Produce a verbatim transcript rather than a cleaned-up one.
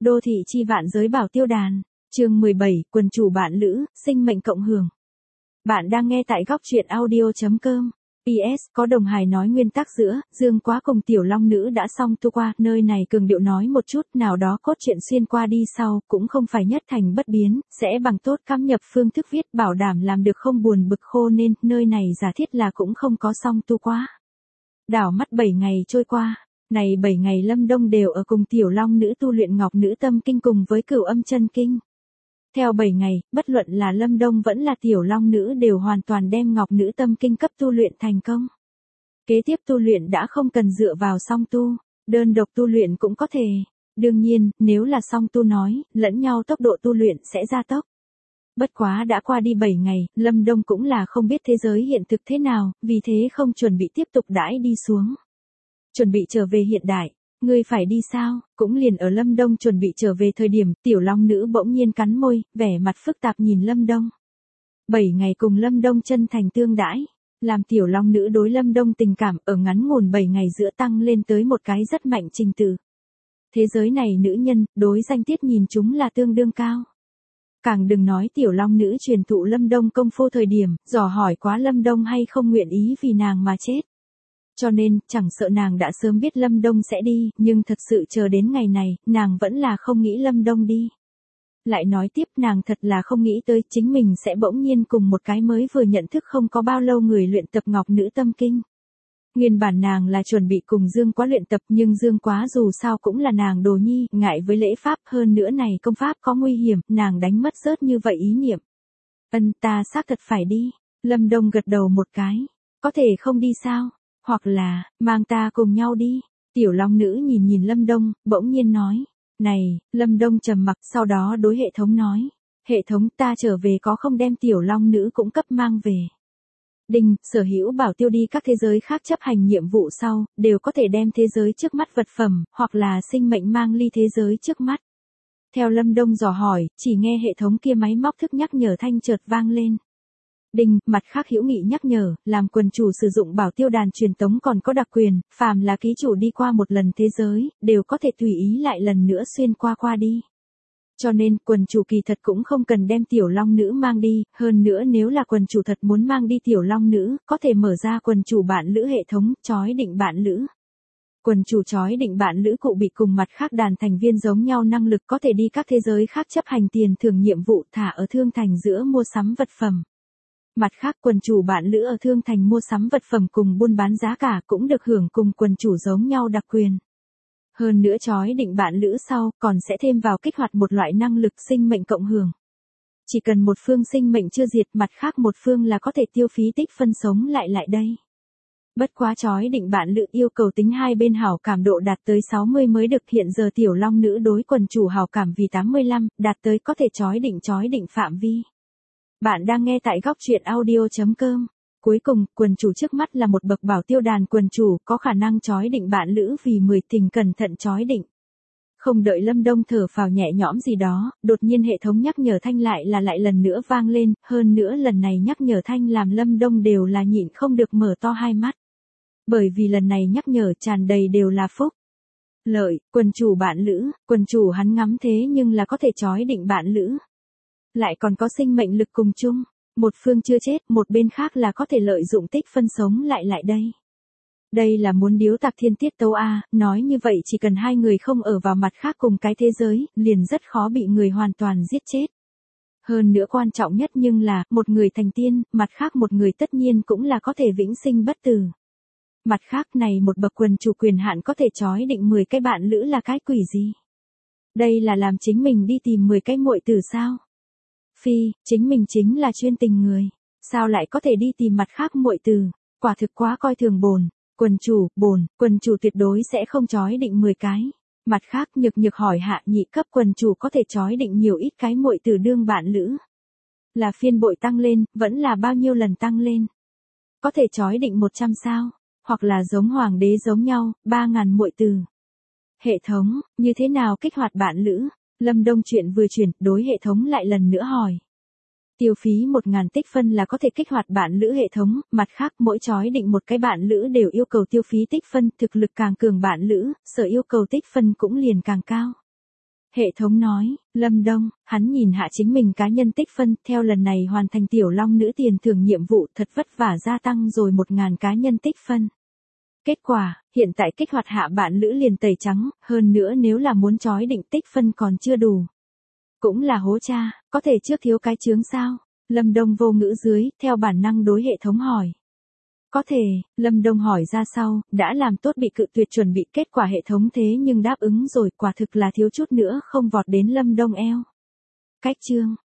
Đô thị chi vạn giới bảo tiêu đàn, chương mười bảy, quần chủ bạn lữ, sinh mệnh cộng hưởng. Bạn đang nghe tại góc truyện audio.com. pê ét có đồng hài nói nguyên tắc giữa, Dương Quá cùng Tiểu Long Nữ đã xong tu qua, nơi này cường điệu nói một chút nào đó cốt truyện xuyên qua đi sau, cũng không phải nhất thành bất biến, sẽ bằng tốt cắm nhập phương thức viết bảo đảm làm được không buồn bực khô nên, nơi này giả thiết là cũng không có xong tu qua. Đảo mắt bảy ngày trôi qua, này bảy ngày Lâm Đông đều ở cùng Tiểu Long Nữ tu luyện Ngọc Nữ Tâm Kinh cùng với Cửu Âm Chân Kinh. Theo bảy ngày, bất luận là Lâm Đông vẫn là Tiểu Long Nữ đều hoàn toàn đem Ngọc Nữ Tâm Kinh cấp tu luyện thành công. Kế tiếp tu luyện đã không cần dựa vào song tu, đơn độc tu luyện cũng có thể. Đương nhiên, nếu là song tu nói, lẫn nhau tốc độ tu luyện sẽ gia tốc. Bất quá đã qua đi bảy ngày, Lâm Đông cũng là không biết thế giới hiện thực thế nào, vì thế không chuẩn bị tiếp tục đãi đi xuống. Chuẩn bị trở về hiện đại. Ngươi phải đi sao? Cũng liền ở Lâm Đông chuẩn bị trở về thời điểm, Tiểu Long Nữ bỗng nhiên cắn môi, vẻ mặt phức tạp nhìn Lâm Đông. Bảy ngày cùng Lâm Đông chân thành tương đãi, làm Tiểu Long Nữ đối Lâm Đông tình cảm ở ngắn ngủn bảy ngày giữa tăng lên tới một cái rất mạnh trình tự. Thế giới này nữ nhân, đối danh tiết nhìn chúng là tương đương cao. Càng đừng nói Tiểu Long Nữ truyền thụ Lâm Đông công phu thời điểm, dò hỏi quá Lâm Đông hay không nguyện ý vì nàng mà chết. Cho nên, chẳng sợ nàng đã sớm biết Lâm Đông sẽ đi, nhưng thật sự chờ đến ngày này, nàng vẫn là không nghĩ Lâm Đông đi. Lại nói tiếp nàng thật là không nghĩ tới chính mình sẽ bỗng nhiên cùng một cái mới vừa nhận thức không có bao lâu người luyện tập Ngọc Nữ Tâm Kinh. Nguyên bản nàng là chuẩn bị cùng Dương Quá luyện tập nhưng Dương Quá dù sao cũng là nàng đồ nhi, ngại với lễ pháp hơn nữa này công pháp có nguy hiểm, nàng đánh mất rớt như vậy ý niệm. Ân ta xác thật phải đi, Lâm Đông gật đầu một cái, có thể không đi sao? Hoặc là, mang ta cùng nhau đi. Tiểu Long Nữ nhìn nhìn Lâm Đông, bỗng nhiên nói. Này, Lâm Đông trầm mặc sau đó đối hệ thống nói. Hệ thống ta trở về có không đem Tiểu Long Nữ cũng cấp mang về. Đinh, sở hữu bảo tiêu đi các thế giới khác chấp hành nhiệm vụ sau, đều có thể đem thế giới trước mắt vật phẩm, hoặc là sinh mệnh mang ly thế giới trước mắt. Theo Lâm Đông dò hỏi, chỉ nghe hệ thống kia máy móc thức nhắc nhở thanh chợt vang lên. Đinh, mặt khác hữu nghị nhắc nhở, làm quần chủ sử dụng bảo tiêu đàn truyền tống còn có đặc quyền, phàm là ký chủ đi qua một lần thế giới, đều có thể tùy ý lại lần nữa xuyên qua qua đi. Cho nên, quần chủ kỳ thật cũng không cần đem Tiểu Long Nữ mang đi, hơn nữa nếu là quần chủ thật muốn mang đi Tiểu Long Nữ, có thể mở ra quần chủ bạn lữ hệ thống, chói định bạn lữ. Quần chủ chói định bạn lữ cụ bị cùng mặt khác đàn thành viên giống nhau năng lực có thể đi các thế giới khác chấp hành tiền thưởng nhiệm vụ thả ở thương thành giữa mua sắm vật phẩm. Mặt khác quần chủ bạn lữ ở thương thành mua sắm vật phẩm cùng buôn bán giá cả cũng được hưởng cùng quần chủ giống nhau đặc quyền. Hơn nữa chói định bạn lữ sau còn sẽ thêm vào kích hoạt một loại năng lực sinh mệnh cộng hưởng. Chỉ cần một phương sinh mệnh chưa diệt mặt khác một phương là có thể tiêu phí tích phân sống lại lại đây. Bất quá chói định bạn lữ yêu cầu tính hai bên hảo cảm độ đạt tới sáu mươi mới được, hiện giờ Tiểu Long Nữ đối quần chủ hảo cảm vì tám mươi lăm, đạt tới có thể chói định chói định phạm vi. Bạn đang nghe tại góc truyện audio.com. Cuối cùng, quần chủ trước mắt là một bậc bảo tiêu đàn quần chủ, có khả năng chói định bạn lữ vì mười tình cẩn thận chói định. Không đợi Lâm Đông thở phào nhẹ nhõm gì đó, đột nhiên hệ thống nhắc nhở thanh lại là lại lần nữa vang lên, hơn nữa lần này nhắc nhở thanh làm Lâm Đông đều là nhịn không được mở to hai mắt. Bởi vì lần này nhắc nhở tràn đầy đều là phúc. Lợi, quần chủ bạn lữ, quần chủ hắn ngắm thế nhưng là có thể chói định bạn lữ. Lại còn có sinh mệnh lực cùng chung, một phương chưa chết, một bên khác là có thể lợi dụng tích phân sống lại lại đây. Đây là muốn điếu tạc thiên tiết tấu a, nói như vậy chỉ cần hai người không ở vào mặt khác cùng cái thế giới, liền rất khó bị người hoàn toàn giết chết. Hơn nữa quan trọng nhất nhưng là, một người thành tiên, mặt khác một người tất nhiên cũng là có thể vĩnh sinh bất tử. Mặt khác này một bậc quần chủ quyền hạn có thể chói định mười cái bạn lữ là cái quỷ gì? Đây là làm chính mình đi tìm mười cái muội tử sao? Phi, chính mình chính là chuyên tình người, sao lại có thể đi tìm mặt khác muội tử, quả thực quá coi thường bồn, quần chủ, bồn, quần chủ tuyệt đối sẽ không chói định mười cái. Mặt khác nhược nhược hỏi hạ nhị cấp quần chủ có thể chói định nhiều ít cái muội tử đương bạn lữ. Là phiên bội tăng lên, vẫn là bao nhiêu lần tăng lên. Có thể chói định một trăm sao, hoặc là giống hoàng đế giống nhau, ba ngàn muội tử. Hệ thống, như thế nào kích hoạt bạn lữ? Lâm Đông chuyện vừa chuyển, đối hệ thống lại lần nữa hỏi. Tiêu phí một ngàn tích phân là có thể kích hoạt bạn lữ hệ thống, mặt khác mỗi chói định một cái bạn lữ đều yêu cầu tiêu phí tích phân, thực lực càng cường bạn lữ, sở yêu cầu tích phân cũng liền càng cao. Hệ thống nói, Lâm Đông, hắn nhìn hạ chính mình cá nhân tích phân, theo lần này hoàn thành tiểu long nữ tiền thưởng nhiệm vụ thật vất vả gia tăng rồi một ngàn cá nhân tích phân. Kết quả, hiện tại kích hoạt hạ bạn lữ liền tẩy trắng, hơn nữa nếu là muốn chói định tích phân còn chưa đủ. Cũng là hố cha, có thể trước thiếu cái chướng sao? Lâm Đông vô ngữ dưới, theo bản năng đối hệ thống hỏi. Có thể, Lâm Đông hỏi ra sau, đã làm tốt bị cự tuyệt chuẩn bị, kết quả hệ thống thế nhưng đáp ứng rồi, quả thực là thiếu chút nữa không vọt đến Lâm Đông eo. Cách chương,